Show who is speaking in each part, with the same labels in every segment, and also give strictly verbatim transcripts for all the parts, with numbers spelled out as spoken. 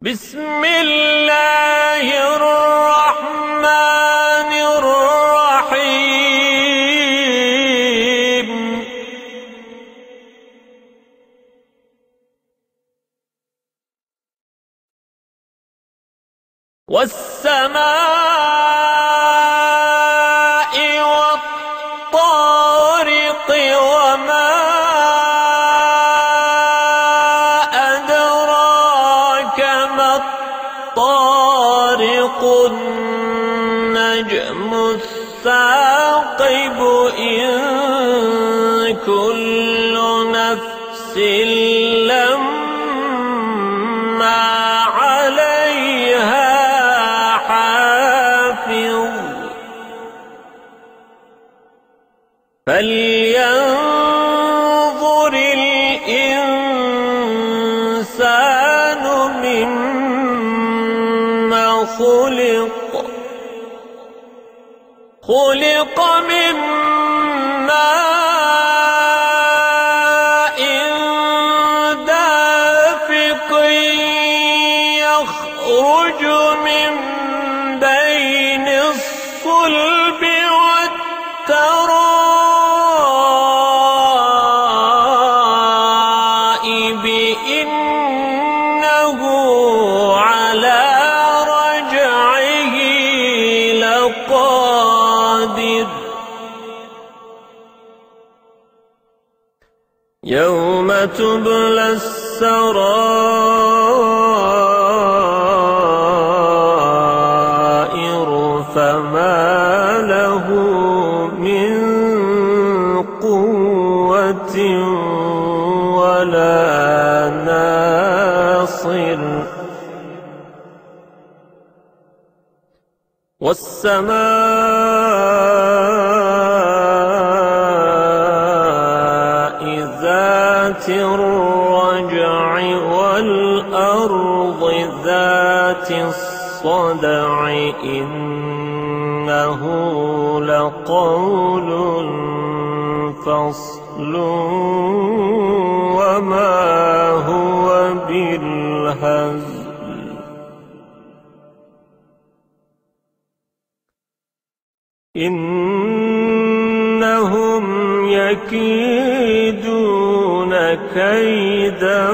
Speaker 1: بسم الله الرحمن الرحيم والسماء والطارق وما أدراك ما الطارق النجم الثاقب إن كل نفس لما عليها حافظ فلينظر الإنسان مما خلق خلق من ماء دافق يخرج من بين الصلب والترائب إنه على رجعه لقادر يوم تبلى السرائر فما له من قوة ولا ناصر والسماء ذات الرجع والأرض ذات الصدع إنه لقول فصل وما هو بالهزل إنهم يكيدون كيدا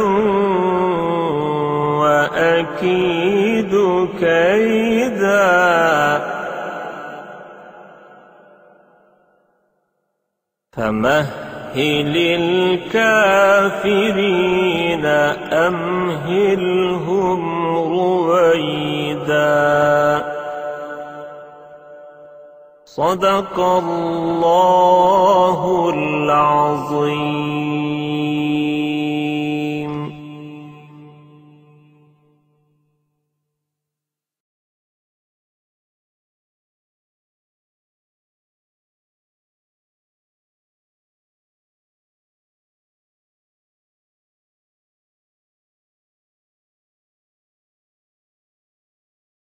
Speaker 1: وأكيد كيدا فمهل الكافرين أمهلهم رويدا صدق الله العظيم.